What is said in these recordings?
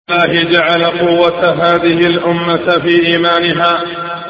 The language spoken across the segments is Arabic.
الله جعل قوة هذه الأمة في إيمانها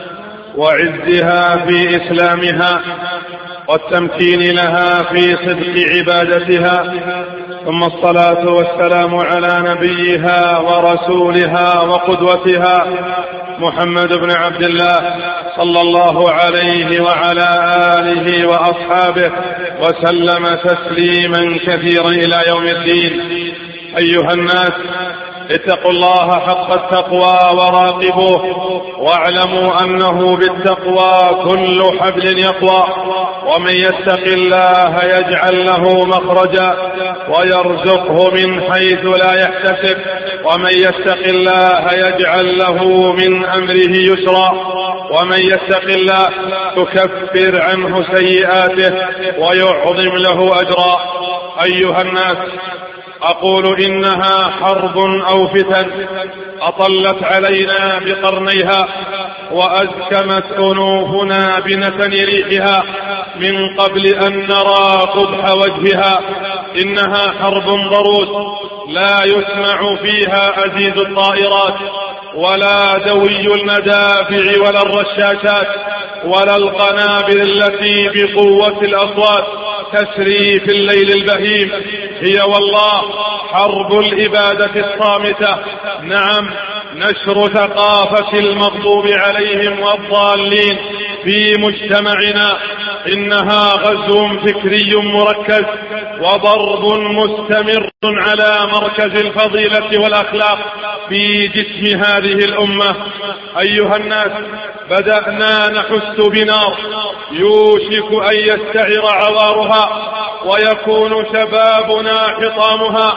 وعزها في إسلامها والتمكين لها في صدق عبادتها، ثم الصلاة والسلام على نبيها ورسولها وقدوتها محمد بن عبد الله صلى الله عليه وعلى آله وأصحابه وسلم تسليما كثيرا إلى يوم الدين. أيها الناس، اتقوا الله حق التقوى وراقبوه، واعلموا أنه بالتقوى كل حبل يقوى، ومن يتق الله يجعل له مخرجا ويرزقه من حيث لا يحتسب، ومن يتق الله يجعل له من أمره يسرا، ومن يتق الله تكفر عنه سيئاته ويعظم له أجرا. أيها الناس، أقول إنها حرب أو فتن أطلت علينا بقرنيها وأزكمت أنوفنا بنتن ريحها من قبل أن نرى قبح وجهها. إنها حرب ضروس لا يسمع فيها أزيز الطائرات ولا دوي المدافع ولا الرشاشات ولا القنابل التي بقوة الأصوات تسري في الليل البهيم. هي والله حرب الإبادة الصامتة، نعم، نشر ثقافة المغضوب عليهم والضالين في مجتمعنا. إنها غزو فكري مركز وضرب مستمر على مركز الفضيلة والأخلاق في جسم هذه الأمة. أيها الناس، بدأنا نحس بنار يوشك أن يستعر عوارها ويكون شبابنا حطامها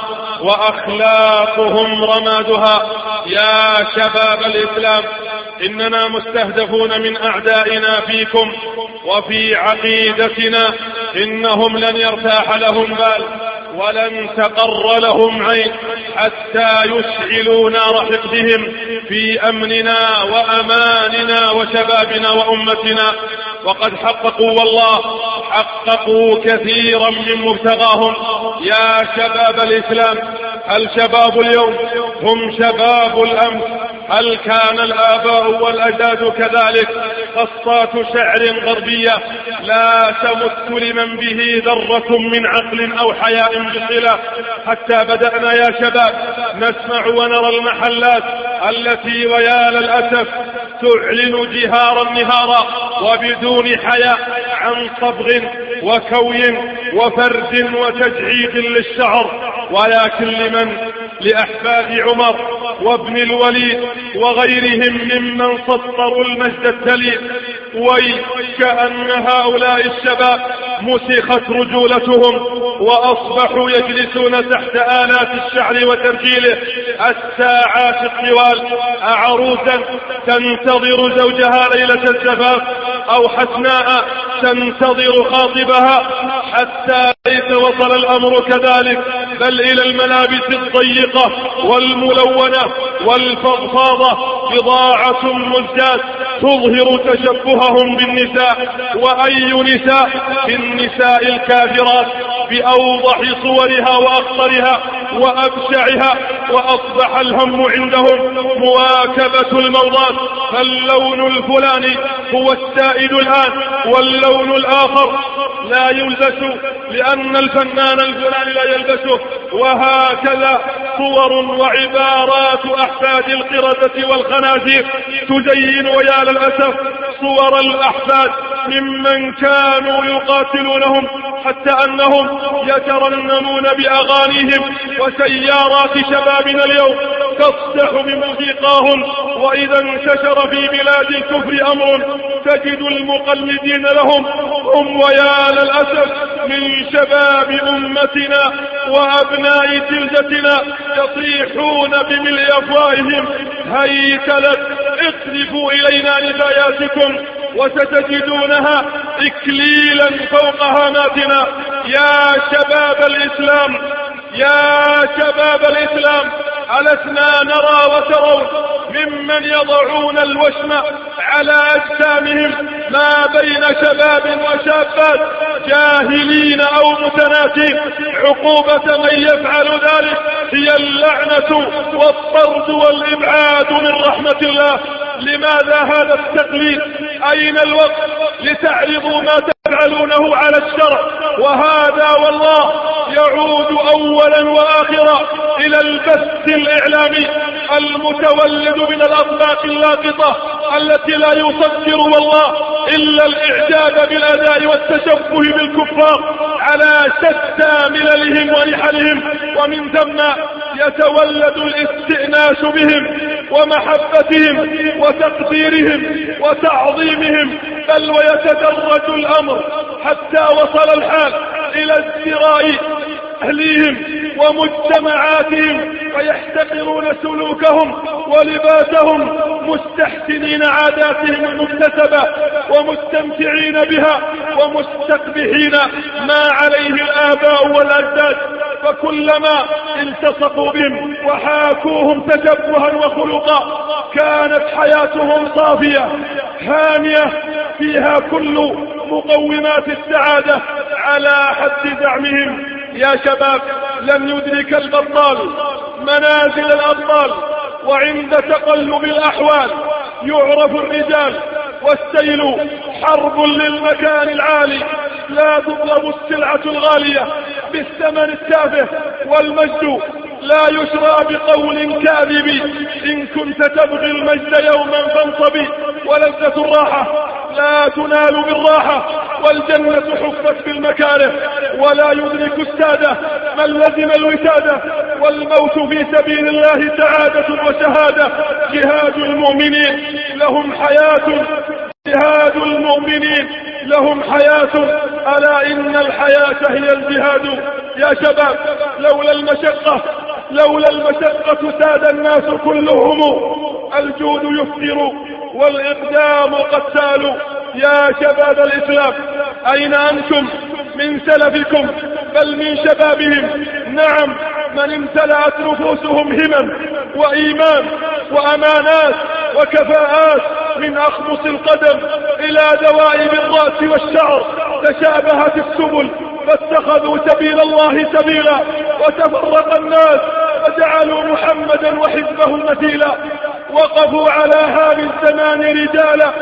وأخلاقهم رمادها. يا شباب الإسلام، إننا مستهدفون من أعدائنا فيكم وفي عقيدتنا. إنهم لن يرتاح لهم بال ولن تقر لهم عين حتى يشعلوا نار حقدهم في أمننا وأماننا وشبابنا وأمتنا. وقد حققوا والله حققوا كثيرا من مبتغاهم. يا شباب الإسلام، هل شباب اليوم هم شباب الأمس؟ هل كان الآباء والأجداد كذلك؟ قصات شعر غربية لا تمت لمن به ذرة من عقل أو حياء بصلة. حتى بدأنا يا شباب نسمع ونرى المحلات التي ويا للأسف تعلن جهارا نهارا وبدون حياء عن صبغ وكوي وفرد وتجعيد للشعر. ولكن لمن؟ لأحفاد عمر وابن الوليد وغيرهم ممن سطروا المجد التليد. وكأن هؤلاء الشباب مسخت رجولتهم وأصبحوا يجلسون تحت آلات الشعر وترجيله الساعات الطوال، عروسا تنتظر زوجها ليلة الزفاف أو حسناء تنتظر خاطبها، حتى ليس وصل الأمر كذلك، بل إلى الملابس الضيقة والملونة والفضفاضة بضاعة مزجاة تظهر تشبههم بالنساء. وأي نساء؟ بالنساء الكافرات بأوضح صورها وأخطرها وأبشعها. وأصبح الهم عندهم مواكبة الموضات، فاللون الفلاني هو السائد الآن واللون الآخر لا يلبس لأن الفنان الفلاني لا يلبسه. وهكذا صور وعبارات أحفاد القردة والخنازير تزين ويا للأسف صور الأحفاد ممن كانوا يقاتلونهم، حتى أنهم يترنمون بأغانيهم. وسيارات شبابنا اليوم تصدح بموسيقاهم. وإذا انتشر في بلاد الكفر أمر تجد المقلدين لهم هم ويا للأسف من شباب أمتنا وأبناء جلدتنا يصيحون بملء أفواههم: هيت لك، اقذفوا إلينا نفاياتكم وستجدونها إكليلا فوق هاماتنا. يا شباب الإسلام، يا شباب الإسلام، ألسنا نرى وترون ممن يضعون الوشم على أجسامهم ما بين شباب وشابات جاهلين أو متناسين. عقوبة من يفعل ذلك هي اللعنة والطرد والإبعاد من رحمة الله. لماذا هذا التقليد؟ أين الوقت لتعرضوا ما تفعلونه على الشرع؟ وهذا والله يعود أولا وآخرا إلى البث الإعلامي المتولد من الأطباق اللاقطة التي لا يصدر والله إلا الإعجاب بالأداء والتشبه بالكفار على شتى مللهم ونحلهم، ومن ثم يتولد الاستئناس بهم ومحبتهم وتقديرهم وتعظيمهم، بل ويتدرج الأمر حتى وصل الحال إلى ازدراء أهليهم ومجتمعاتهم، ويحتقرون سلوكهم ولباسهم مستحسنين عاداتهم المكتسبة ومستمتعين بها ومستقبحين ما عليه الآباء والأجداد. فكلما التصقوا بهم وحاكوهم تشبها وخلقا كانت حياتهم صافية هانية فيها كل مقومات السعادة على حد زعمهم. يا شباب، لن يدرك البطال منازل الأبطال، وعند تقلب الأحوال يعرف الرجال، والسيل حرب للمكان العالي. لا تطلب السلعة الغالية بالثمن التافه، والمجد لا يشرى بقول كاذب. إن كنت تبغي المجد يوما فانصبي، ولذة الراحة لا تنال بالراحة، والجنة حفت بالمكاره. ولا يدرك السادة من لزم الوسادة، والموت في سبيل الله سعادة وشهادة. جهاد المؤمنين لهم حياة، جهاد المؤمنين لهم حياة، ألا إن الحياة هي الجهاد. يا شباب، لولا المشقة ساد الناس كلهم. الجود يفطر والإقدام قتال. يا شباب الإسلام، أين أنتم من سلفكم بل من شبابهم؟ نعم، من امتلأت نفوسهم همم وإيمان وأمانات وكفاءات من أخمص القدم إلى دوائب الرأس والشعر. تشابهت السبل فاتخذوا سبيل الله سبيلا، وتفرق الناس وجعلوا محمدا وحزبه مثيلا. وقفوا على هذا الزمان رجالا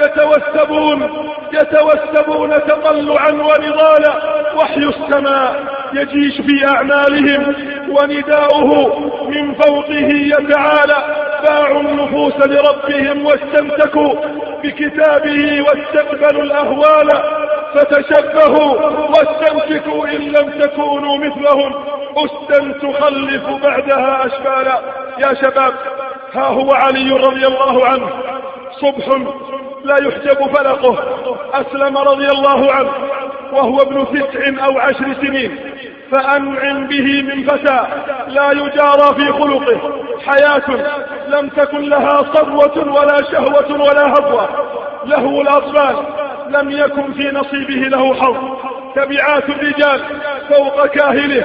يتوسبون تطلعا ونضالا. وحي السماء يجيش في أعمالهم، ونداؤه من فوقه يتعالى. باعوا النفوس لربهم واستمسكوا بكتابه واستقبلوا الأهوال. فتشبهوا واستمسكوا إن لم تكونوا مثلهم، أستا تخلف بعدها أشبالا. يا شباب، ها هو علي رضي الله عنه، صبح لا يحجب فلقه، أسلم رضي الله عنه وهو ابن 9 أو 10 سنين. فأنعم به من فتى لا يجارى في خلقه، حياة لم تكن لها صبوة ولا شهوة ولا هبوة. له الأطفال لم يكن في نصيبه له حظ. تبعات الرجال فوق كاهله،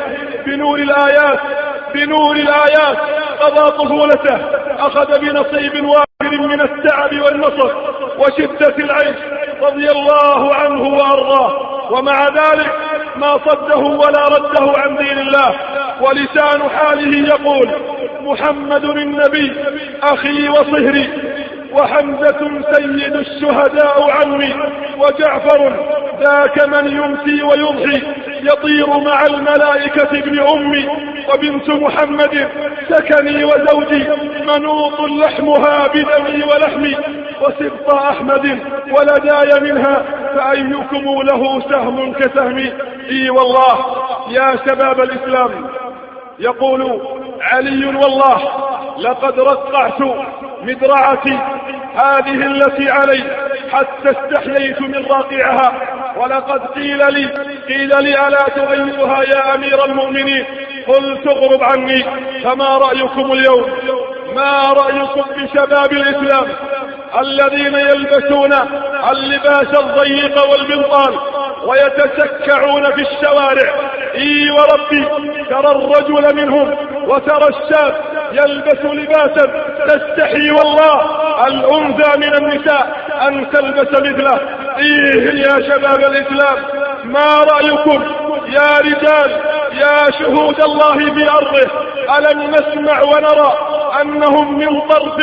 بنور الآيات قضى طفولته. أخذ بنصيب وافر من التعب والنصر وشدة العيش رضي الله عنه وأرضاه، ومع ذلك ما صده ولا رده عن دين الله. ولسان حاله يقول: محمد النبي أخي وصهري، وحمزة سيد الشهداء عمي، وجعفر ذاك من يمسي ويضحي يطير مع الملائكة ابن أمي، وبنت محمد سكني وزوجي منوط لحمها بدمي ولحمي، وسبط أحمد ولداي منها فأيكم له سهم كسهمي. إي والله يا شباب الإسلام، يقول علي: والله لقد رقعت مدرعتي هذه التي علي حتى استحييت من راقعها، ولقد قيل لي ألا تغيرها يا أمير المؤمنين؟ قلت: اغرب عني. فما رأيكم اليوم؟ ما رأيكم بشباب الإسلام الذين يلبسون اللباس الضيق والبنطال ويتسكعون في الشوارع؟ إي وربي، ترى الرجل منهم وترى الشاب يلبس لباسا تستحي والله الأنثى من النساء أن تلبس مثله. إيه يا شباب الإسلام، ما رأيكم يا رجال يا شهود الله في أرضه؟ ألم نسمع ونرى أنهم من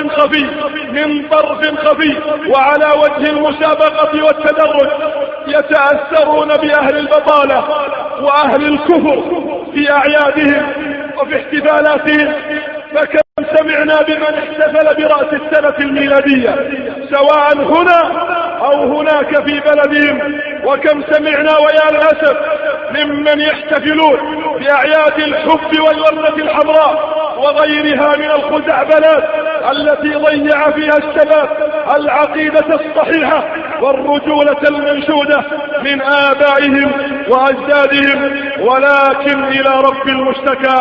طرف خفي وعلى وجه المسابقة والتدرج يتأثرون بأهل البطالة وأهل الكفر في أعيادهم وفي احتفالاتهم؟ فكم سمعنا بمن احتفل برأس السنة الميلادية سواء هنا أو هناك في بلدهم، وكم سمعنا ويا الأسف ممن يحتفلون بأعياد الحب والوردة الحمراء وغيرها من الخزعبلات التي ضيع فيها الشباب العقيدة الصحيحة والرجولة المنشودة من آبائهم وأجدادهم، ولكن إلى رب المشتكى.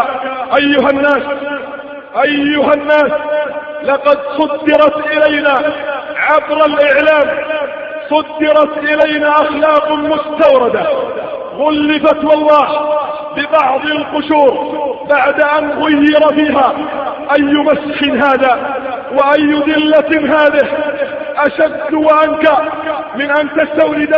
أيها الناس، لقد صدرت إلينا عبر الإعلام أخلاق مستوردة غلفت والله ببعض القشور بعد أن غير فيها. أي مسخ هذا وأي ذلة هذه أشد وأنكى من أن تستورد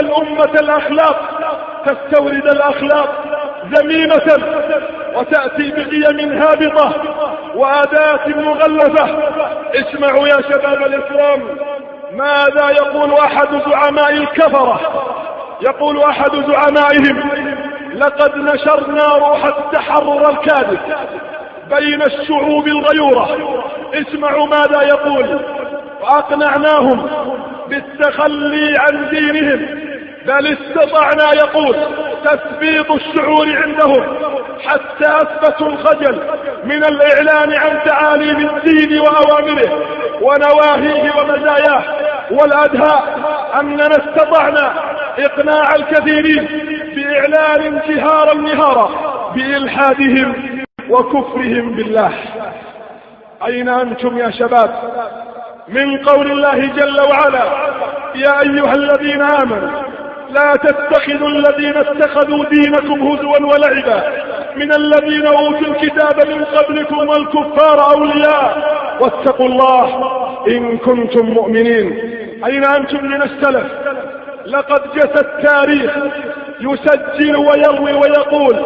الأخلاق ذميمة وتأتي بقيم هابطة وعادات مغلفة. اسمعوا يا شباب الإسلام ماذا يقول أحد زعماء الكفرة، يقول أحد زعمائهم: لقد نشرنا روح التحرر الكاذب بين الشعوب الغيورة. اسمعوا ماذا يقول: وأقنعناهم بالتخلي عن دينهم، بل استطعنا يقول تثبيط الشعور عندهم حتى أثبتوا الخجل من الإعلان عن تعاليم الدين وأوامره ونواهيه ومزاياه، والأدهى أننا استطعنا إقناع الكثيرين بإعلان انتهارا نهارا بإلحادهم وكفرهم بالله. أين أنتم يا شباب من قول الله جل وعلا: يا أيها الذين آمنوا لا تتخذوا الذين اتخذوا دينكم هزوا ولعبا من الذين أوتوا الكتاب من قبلكم والكفار أولياء واتقوا الله إن كنتم مؤمنين. أين أنتم من السلف؟ لقد جثى التاريخ يسجل ويروي ويقول: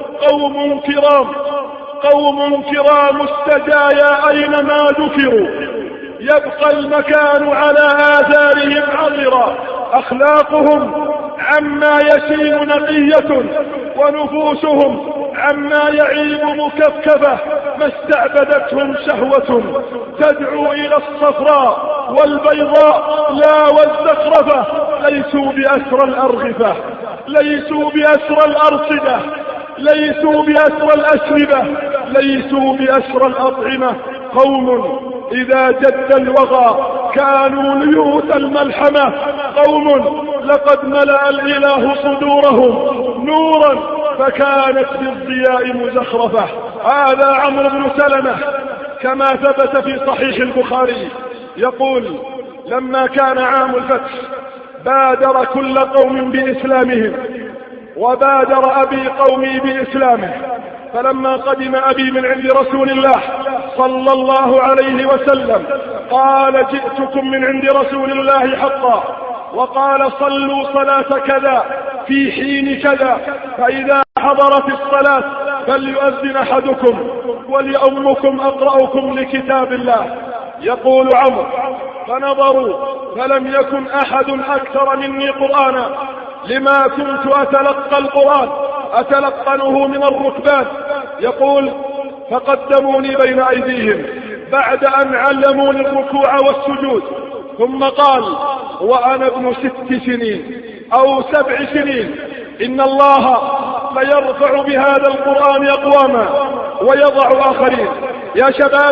قوم كرام السجايا أينما ذكروا يبقى المكان على آثارهم عطرا، أخلاقهم عما يشين نقية ونفوسهم عما يعيب مكفكفة، ما استعبدتهم شهوة تدعو إلى الصفراء والبيضاء لا والزخرفة. ليسوا بأسر الأرغفة، ليسوا بأسر الأرصدة، ليسوا بأسر الأشربة، ليسوا بأسر الأطعمة. قوم إذا جد الوغى كانوا ليوت الملحمة، قوم لقد ملأ الإله صدورهم نورا فكانت بالضياء مزخرفة. هذا عمرو بن سلمة كما ثبت في صحيح البخاري يقول: لما كان عام الفتح بادر كل قوم بإسلامهم، وبادر أبي قومي بإسلامه، فلما قدم أبي من عند رسول الله صلى الله عليه وسلم قال: جئتكم من عند رسول الله حقا، وقال: صلوا صلاة كذا في حين كذا، فإذا حضرت الصلاة فليؤذن أحدكم وليؤمكم أقرأكم لكتاب الله. يقول عمرو: فنظروا فلم يكن أحد أكثر مني قرآنا، لما كنت أتلقى القرآن أتلقنه من الركبان. يقول: فقدموني بين أيديهم بعد أن علموني الركوع والسجود، ثم قال: وأنا ابن 6 سنين أو 7 سنين إن الله ليرفع بهذا القرآن أقواما ويضع آخرين. يا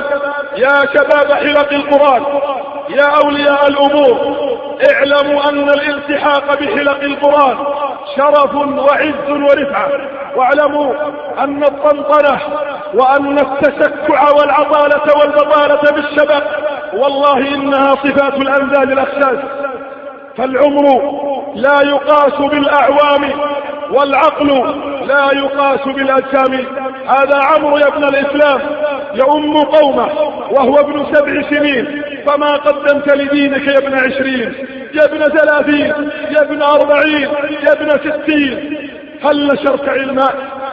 شباب حلق القرآن، يا أولياء الأمور، اعلموا أن الالتحاق بحلق القرآن شرف وعز ورفعة، واعلموا أن الطنطنة وأن التسكع والعطالة والبطالة بالشباب والله إنها صفات الأنذال الأخساس، فالعمر لا يقاس بالأعوام والعقل لا يقاس بالأجسام. هذا عمرو يا ابن الإسلام يؤم قومه وهو ابن 7 سنين، فما قدمت لدينك يا ابن 20؟ يا ابن 30، يا ابن 40، يا ابن 60، هل نشرت علما؟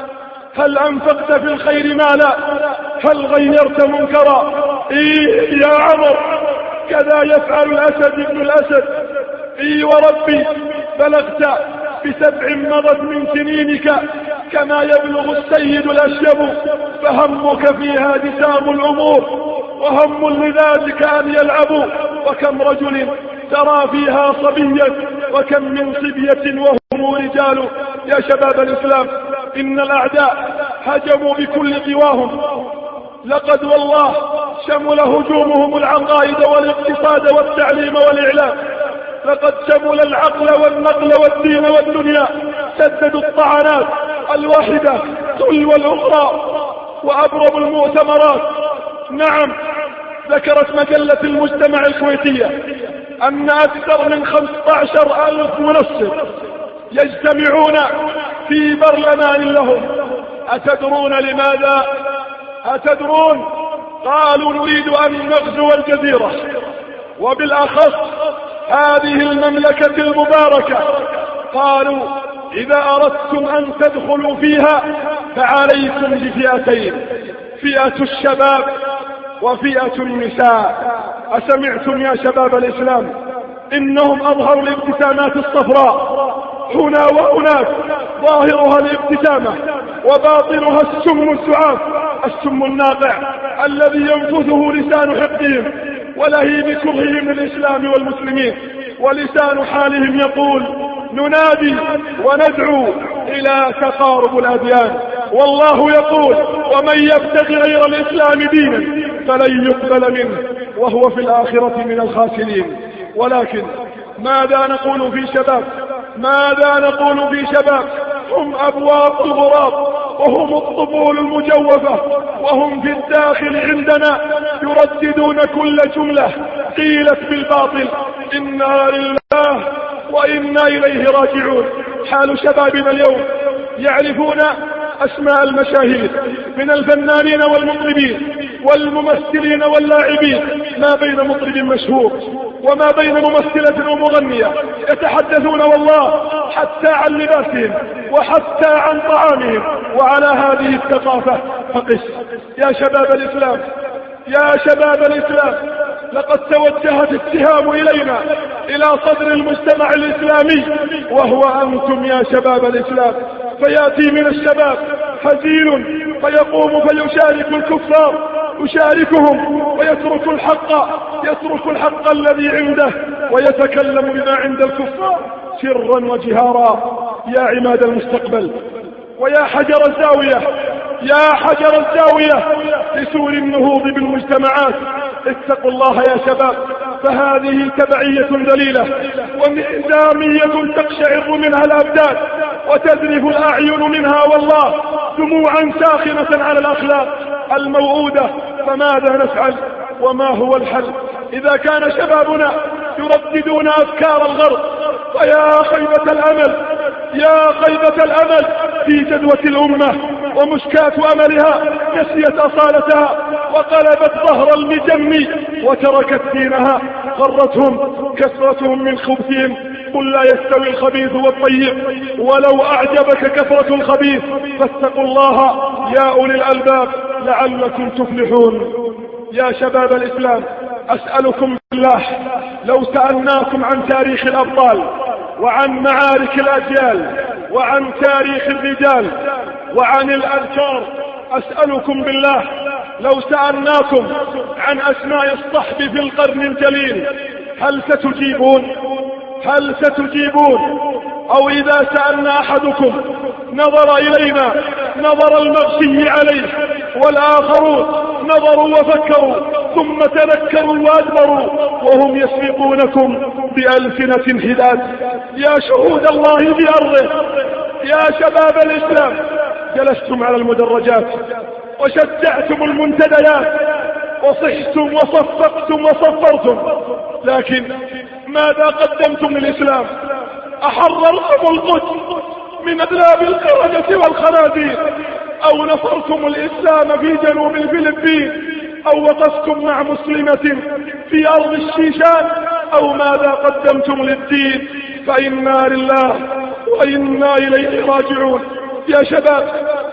هل أنفقت في الخير مالا؟ هل غيرت منكرا؟ إيه يا عمر، كذا يفعل الأسد ابن الأسد. إيه وربي، بلغت ب7 مضت من سنينك كما يبلغ السيد الأشيب، فهمك فيها دسام الأمور، وهم الغذاة كأن يلعبوا. وكم رجل ترى فيها صبيا، وكم من صبية وهم رجال. يا شباب الإسلام، إن الأعداء هجموا بكل قواهم، لقد والله شمل هجومهم العقائد والاقتصاد والتعليم والإعلام، لقد شمل العقل والنقل والدين والدنيا، سددوا الطعنات الواحدة تلو الأخرى وأبرموا المؤتمرات. نعم، ذكرت مجلة المجتمع الكويتية أن أكثر من 15,000 منصر يجتمعون في برلمان لهم. أتدرون لماذا؟ أتدرون؟ قالوا نريد أن نغزو الجزيرة، وبالأخص هذه المملكة المباركة. قالوا إذا أردتم أن تدخلوا فيها فعليكم بفئتين، فئة الشباب وفئة النساء. أسمعتم يا شباب الإسلام؟ إنهم أظهروا الابتسامات الصفراء هنا وهناك، ظاهرها الابتسامة وباطنها السم السعاف، السم الناقع الذي ينفذه لسان حقهم ولهيب كرههم للإسلام والمسلمين، ولسان حالهم يقول ننادي وندعو إلى تقارب الأديان. والله يقول ومن يبتغي غير الإسلام دينا فلن يقبل منه وهو في الآخرة من الخاسرين. ولكن ماذا نقول في شباب؟ ماذا نقول في شباب هم أبواب الغراب، وهم الطبول المجوفة، وهم في الداخل عندنا يرددون كل جملة قيلت بالباطل. إنا لله وإنا إليه راجعون. حال شبابنا اليوم يعرفون أسماء المشاهير من الفنانين والمطربين والممثلين واللاعبين، ما بين مطرب مشهور وما بين ممثلة ومغنية، يتحدثون والله حتى عن لباسهم وحتى عن طعامهم. وعلى هذه الثقافة فقس يا شباب الإسلام، يا شباب الإسلام، لقد توجهت السهام إلينا، إلى صدر المجتمع الإسلامي، وهو أنتم يا شباب الإسلام. فيأتي من الشباب هزيل فيقوم فيشارك الكفار، يشاركهم ويترك الحق الذي عنده، ويتكلم بما عند الكفار سرا وجهارا. يا عماد المستقبل ويا حجر الزاوية، يا حجر الزاوية لسور النهوض بالمجتمعات، اتقوا الله يا شباب، فهذه تبعية ذليلة وانهزامية تقشعر منها الأبدان وتذرف الأعين منها والله دموعا ساخنة على الأخلاق الموعودة. فماذا نفعل وما هو الحل إذا كان شبابنا يرددون أفكار الغرب؟ ويا خيبة الأمل، يا خيبة الأمل في جدوى الأمة ومشكاة أملها نسيت أصالتها وقلبت ظهر المجم وتركت دينها. غرتهم كثرتهم من خبثهم، قل لا يستوي الخبيث والطيب ولو أعجبك كثرة الخبيث، فاتقوا الله يا أولي الألباب لعلكم تفلحون. يا شباب الإسلام، أسألكم بالله لو سألناكم عن تاريخ الأبطال وعن معارك الأجيال وعن تاريخ الرجال وعن الأذكار، أسألكم بالله لو سألناكم عن أسماء الصحب في القرن الجليل هل ستجيبون؟ هل ستجيبون؟ أو إذا سألنا أحدكم نظر إلينا نظر المغشي عليه، والآخرون نظروا وفكروا ثم تذكروا وأدبروا وهم يسبقونكم بألسنة حداد. يا شهود الله بأرضه، يا شباب الإسلام، جلستم على المدرجات وشجعتم المنتديات وصحتم وصفقتم وصفرتم، لكن ماذا قدمتم للإسلام؟ أحررتم القدس من أدلاب القردة والخنازير، أو نصرتم الإسلام في جنوب الفلبين، أو وقفتم مع مسلمة في أرض الشيشان أو ماذا قدمتم للدين، فإنا لله وإنا إليه راجعون. يا شباب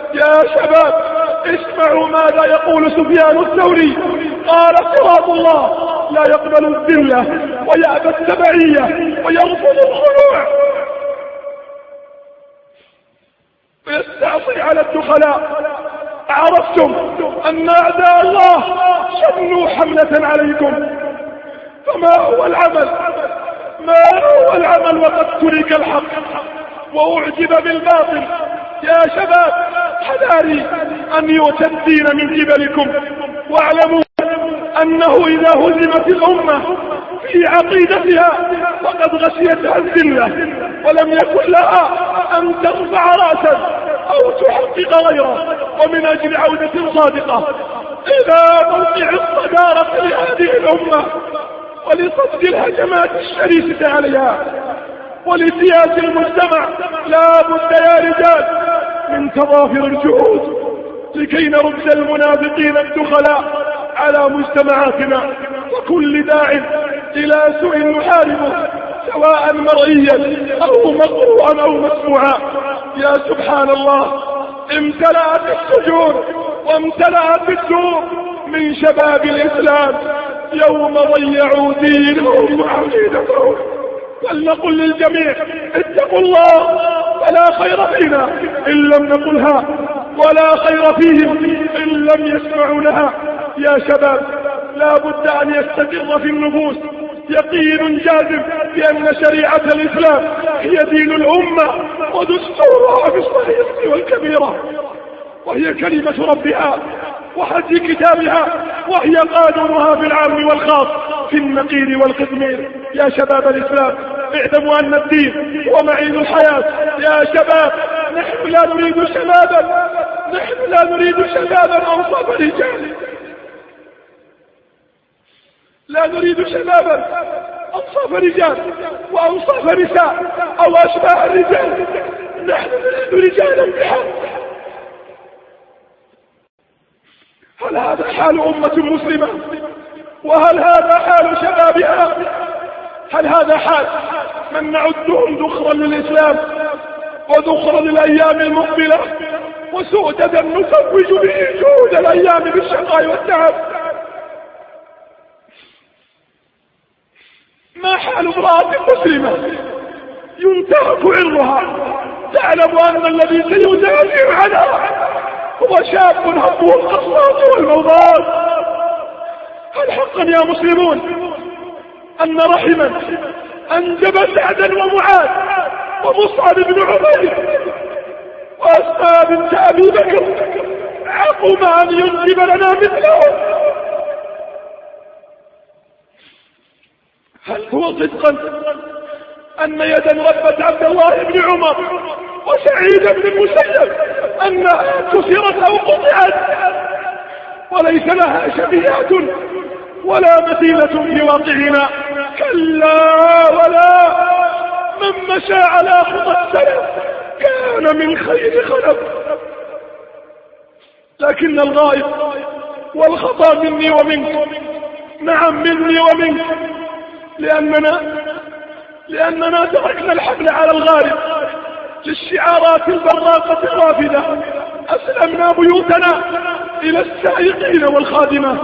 اسمعوا ماذا يقول سفيان الثوري. قال صراط الله لا يقبل الذلة ويأبى التبعية ويرفض الخضوع ويستعصي على الدخلاء. عرفتم أن أعداء الله شنوا حملة عليكم، فما هو العمل وقد ترك الحق وأعجب بالباطل؟ يا شباب حذاري أن يؤتى الدين من قبلكم، واعلموا أنه إذا هزمت الأمة في عقيدتها فقد غشيتها الذلة، ولم يكن لها أن ترفع رأسا أو تحقق غيره، ومن أجل عودة صادقة إلى موقع الصدارة لهذه الأمة ولصد الهجمات الشرسة عليها ولسياسة المجتمع، لا بد يا رجال من تضافر الجهود لكي نرد المنافقين الدخلاء على مجتمعاتنا، وكل داع إلى سوء نحاربه سواء مرئيا أو مقروءا أو مسموعا. يا سبحان الله، امتلأت السجون وامتلأت الدور من شباب الإسلام يوم ضيعوا دينهم وعقيدتهم. فلنقل للجميع اتقوا الله، فلا خير فينا إن لم نقلها، ولا خير فيهم إن لم يسمعوا لها. يا شباب لا بد أن يستقر في النفوس يقين جازم بأن شريعة الإسلام هي دين الأمة ودستورها في الصغيرة والكبيرة، وهي كلمة ربها وحج كتابها، وهي قانونها في العام والخاص في النقير والقطمير. يا شباب الإسلام اعلموا أن الدين هو معين الحياة. يا شباب نحن لا نريد شبابا أنصاف رجال، لا نريد شبابا أنصاف رجال وأنصاف نساء أو أشباه الرجال، نحن نريد رجالا بحق. هل هذا حال أمة مسلمة؟ وهل هذا حال شبابها؟ هل هذا حال من نعدهم ذخرا للإسلام وذخرا للأيام المقبلة وسؤددا نسوج به جهود الأيام بالشقاء والتعب؟ ما حال امرأة مسلمة ينتهك عرضها تعلم أن الذي سيدافع عنها هو شاب همه القصاص والموضات؟ هل حقا يا مسلمون أن رحما أنجب سعدا ومعاذ ومصعب بن عمير وأسماء بنت أبي بكر عقم أن ينجب لنا مثلهم؟ هل هو صدقا أن يدا ربت عبد الله بن عمر وسعيد بن المسيب أنها كسرت أو قطعت وليس لها شبيهات ولا مثيلة في واقعنا؟ كلا ولا، من مشى على خطى السلف كان من خير خلف. لكن الغائب والخطأ مني ومنك، نعم مني ومنك، لأننا تركنا الحمل على الغارب للشعارات البراقة الرافدة، أسلمنا بيوتنا إلى السائقين والخادمات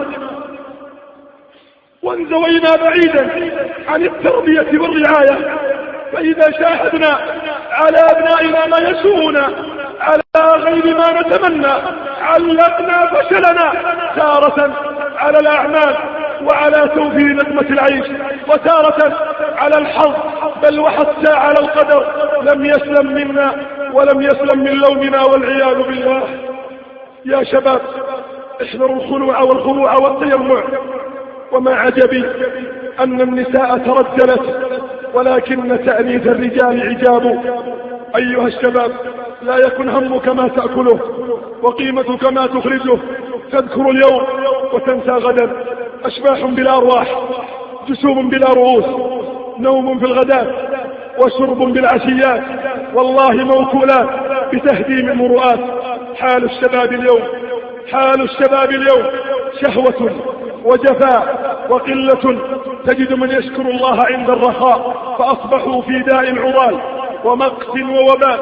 وانزوينا بعيدا عن التربية والرعاية. فإذا شاهدنا على أبنائنا ما يسوءنا على غير ما نتمنى علقنا فشلنا تارة على الأعمال وعلى توفير نقمة العيش، وتارة على الحظ، بل وحتى على القدر. لم يسلم منا ولم يسلم من لومنا والعياذ بالله. يا شباب احذروا الخنوع والخضوع والتيمع. وما عجبي أن النساء ترجلت ولكن تأنيث الرجال عجاب. أيها الشباب لا يكن همك ما تأكله وقيمتك ما تخرجه، تذكر اليوم وتنسى غدا. أشباح بلا أرواح، جسوم بلا رؤوس، نوم في الغداة وشرب بالعشيات، والله موكولات بتهديم المروءات. حال الشباب اليوم شهوة وجفاء وقلة، تجد من يشكر الله عند الرخاء فأصبحوا في داء عضال ومقت ووباء.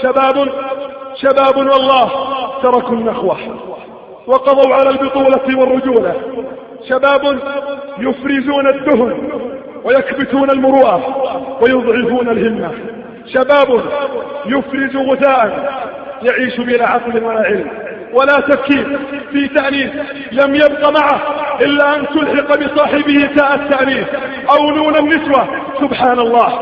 شباب والله تركوا النخوة وقضوا على البطولة والرجولة. شباب يفرزون الدهن ويكبتون المروءة ويضعفون الهمة. شباب يفرز غثاء يعيش بلا عقل ولا علم ولا تفكير في تأنيث لم يبق معه إلا أن تلحق بصاحبه تاء التأنيث أو نون النسوة. سبحان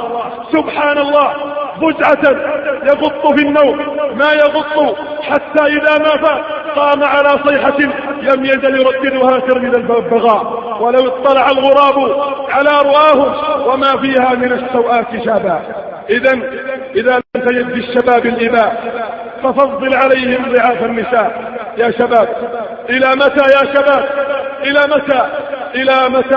الله فجعة يغط في النوم ما يغط حتى إذا ما فات قام على صيحة لم يزل يرددها ترمذ البغاء. ولو اطلع الغراب على رؤاهم وما فيها من السوءات شابا. إذا لم تجد الشباب الإباء ففضل عليهم ضعاف النساء. يا شباب إلى متى يا شباب؟ إلى متى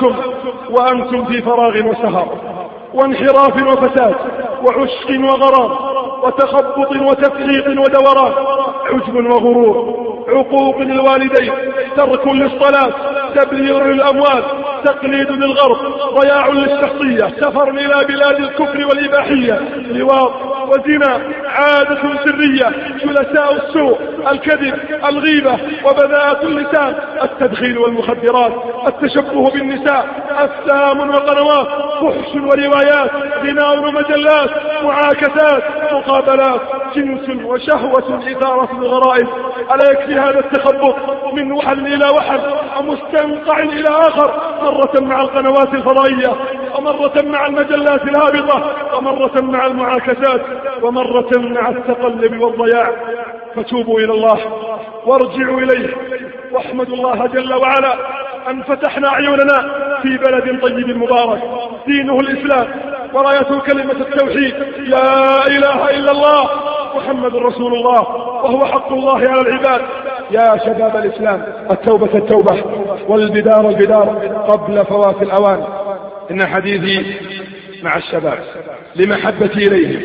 وأنتم في فراغ وسهر وانحراف وفساد وعشق وغرام وتخبط وتفريق ودوران، عجب وغرور، عقوق للوالدين، ترك للصلاة، تبذير للأموال، تقليد للغرب، ضياع للشخصية، سفر إلى بلاد الكفر والإباحية، لواط وزنا، عادة سرية، جلساء السوء، الكذب، الغيبة وبذاءة اللسان، التدخين والمخدرات، التشبه بالنساء، أفلام وقنوات، فحش وروايات، غناء ومجلات، معاكسات، مقابلات، جنس وشهوة، إثارة الغرائز. ألا يكفي هذا التخبط من وحل إلى وحل ومستنقع إلى آخر، مرة مع القنوات الفضائية ومرة مع المجلات الهابطة ومرة مع المعاكسات ومرة مع التقلب والضياع. فتوبوا إلى الله وارجعوا إليه واحمدوا الله جل وعلا أن فتحنا عيوننا في بلد طيب مبارك دينه الإسلام ورايته كلمة التوحيد لا إله إلا الله محمد رسول الله وهو حق الله على العباد. يا شباب الإسلام التوبة والبدار قبل فوات الأوان. إن حديثي مع الشباب لمحبتي إليهم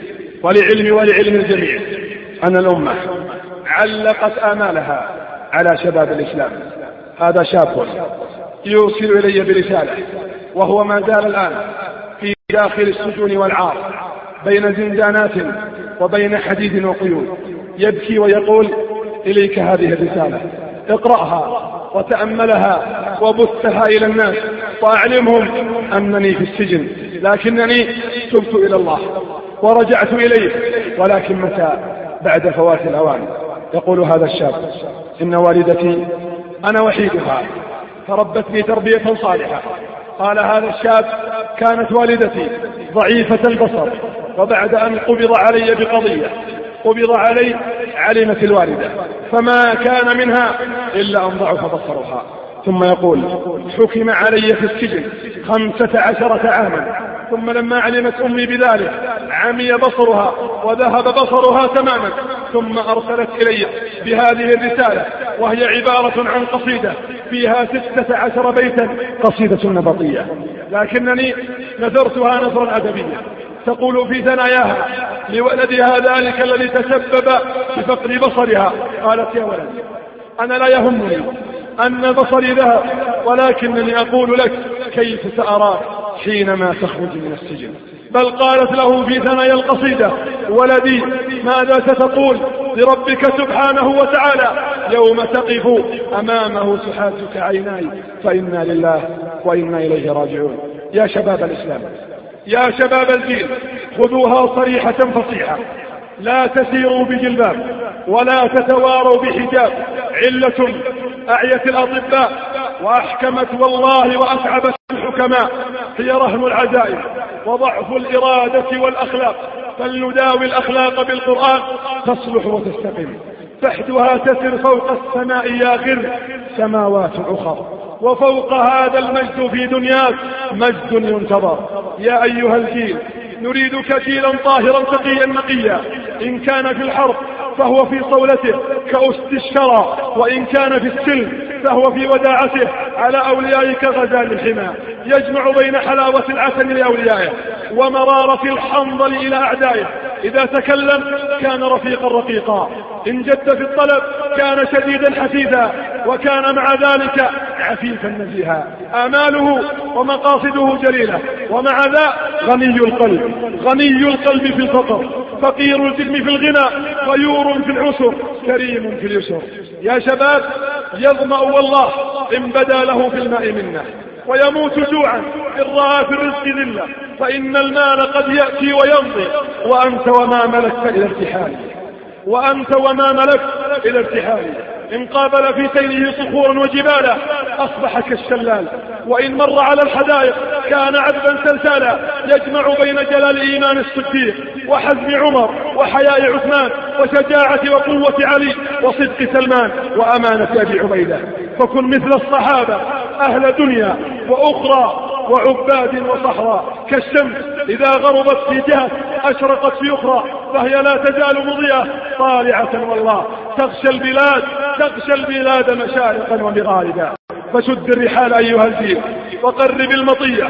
ولعلم الجميع أن الأمة علقت آمالها على شباب الإسلام. هذا شاب يوصل إلي برسالة وهو ما زال الآن في داخل السجون والعار بين زندانات وبين حديد وقيود، يبكي ويقول إليك هذه الرسالة، اقرأها وتأملها وبثها إلى الناس وأعلمهم أنني في السجن لكنني تبت إلى الله ورجعت إليه، ولكن متى؟ بعد فوات الأوان. يقول هذا الشاب إن والدتي أنا وحيدها فربتني تربية صالحة. قال هذا الشاب كانت والدتي ضعيفة البصر وبعد أن قبض علي علمت الوالدة فما كان منها إلا أن ضعف بصرها. ثم يقول حكم علي في السجن 15 عاما، ثم لما علمت أمي بذلك عمي بصرها وذهب بصرها تماما، ثم أرسلت إلي بهذه الرسالة وهي عبارة عن قصيدة فيها 16 بيتا، قصيدة نبطية لكنني نثرتها نثرا أدبيا تقول في ثناياها لولدها ذلك الذي تسبب بفقد بصرها. قالت يا ولد أنا لا يهمني أن بصري ذهب، ولكنني أقول لك كيف سأراك حينما تخرج من السجن. بل قالت له في ثنايا القصيدة ولدي ماذا ستقول لربك سبحانه وتعالى يوم تقف أمامه سحاتك عيناي فإنا لله وإنا إليه راجعون. يا شباب الإسلام يا شباب الجيل خذوها صريحة فصيحة، لا تسيروا بجلباب ولا تتواروا بحجاب. علة أعيت الأطباء وأحكمت والله وأتعبت الحكماء هي رهن العزائم وضعف الإرادة والأخلاق، فلنداوي الأخلاق بالقرآن تصلح وتستقيم. فحدها تسر فوق السماء يا غر سماوات أخرى، وفوق هذا المجد في دنياك مجد ينتظر. يا أيها الجيل نريدك جيلا طاهرا تقيا نقيا، إن كان في الحرب فهو في صولته كأسد الشرى، وإن كان في السلم فهو في وداعته على أوليائك غزال الحمى، يجمع بين حلاوة العسل لأوليائه ومرارة الحنظل إلى أعدائه، إذا تكلم كان رفيقا رقيقا، إن جد في الطلب كان شديدا حثيثا، وكان مع ذلك عفيفا نزيها. آماله ومقاصده جليلة، ومع ذا غني القلب، غني القلب في الفقر، فقير الجسم في الغنى، غيور في العسر، كريم في اليسر. يا شباب، يظمأ والله إن بدا له في الماء منه، ويموت جوعا إن رأى في الرزق ذلة، فإن المال قد يأتي ويمضي، وأنت وما ملكت إلى ارتحاله، وأنت وما ملكت إلى ارتحاله. إن قابل في سيره صخورا وجبالا أصبح كالشلال، وإن مر على الحدائق كان عذبا سلسالا، يجمع بين جلال إيمان الصديق وحزم عمر وحياء عثمان وشجاعة وقوة علي وصدق سلمان وأمانة أبي عبيدة. فكن مثل الصحابة أهل دنيا وأخرى وعباد وصحراء، كالشمس إذا غربت في جهة أشرقت في أخرى، فهي لا تزال مضيئة طالعة والله، تغشى البلاد مشارقا ومغاربا. فشد الرحال أيها الجيل وقرب المطية،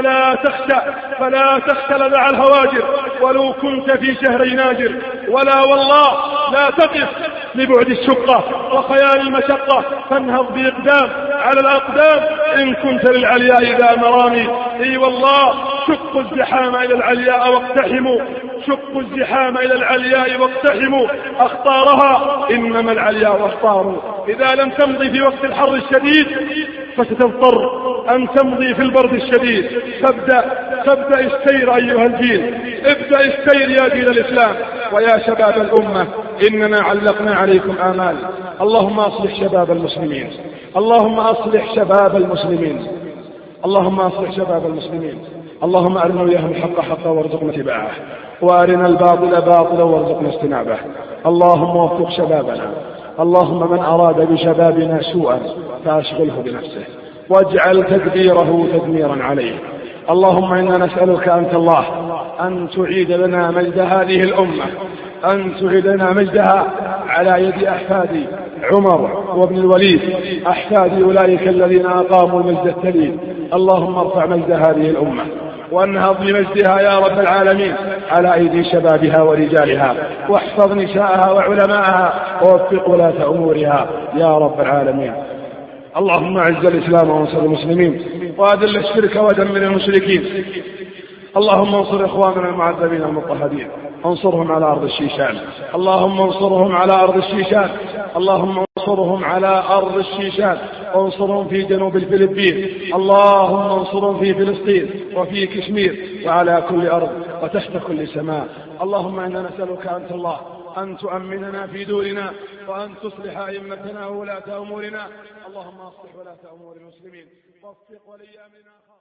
فلا تخشى لدع الهواجر، ولو كنت في شهر ناجر. ولا والله لا تقف لبعد الشقة وخيال المشقة، فانهض بإقدام على الأقدام إن كنت للعلياء ذا مرامي. اي والله شقوا الزحام إلى العلياء واقتحموا، شقوا الزحام إلى العلياء واقتحموا أخطارها، إنما العلياء أخطار. إذا لم تمضي في وقت الحر الشديد فستضطر أن تمضي في البرد الشديد. فابدأ السير أيها الجيل، ابدأ السير يا جيل الإسلام ويا شباب الأمة، إننا علقنا عليكم آمال. اللهم أصلح شباب المسلمين، اللهم أصلح شباب المسلمين، اللهم أصلح شباب المسلمين. اللهم أرنا وياهم الحق حقا وارزقنا اتباعه، وأرنا الباطل باطلا وارزقنا اجتنابه. اللهم وفق شبابنا، اللهم من أراد بشبابنا سوءا فأشغله بنفسه، واجعل تدبيره تدميرا عليه. اللهم إنا نسألك أنت الله أن تعيد لنا مجد هذه الأمة، أن تعيد لنا مجدها على يد أحفاد عمر وابن الوليد، أحفاد أولئك الذين أقاموا المجد التليل. اللهم ارفع مجد هذه الأمة وانهض بمجدها يا رب العالمين على أيدي شبابها ورجالها، واحفظ نساءها وعلماءها، ووفق ولاة أمورها يا رب العالمين. اللهم اعز الإسلام وانصر المسلمين، وأذل الشرك ودمر المشركين. اللهم انصر إخواننا المعذبين المضطهدين، انصرهم على أرض الشيشان، اللهم انصرهم على أرض الشيشان، اللهم انصرهم على أرض الشيشان، وانصرهم في جنوب الفلبين، اللهم انصرهم في فلسطين وفي كشمير وعلى كل أرض وتحت كل سماء. اللهم إنا نسألك أنت الله أن تؤمننا في دورنا، وأن تصلح أئمتنا وولاة أمورنا. اللهم أصلح ولاة أمور المسلمين، ووفق ولي أمرنا.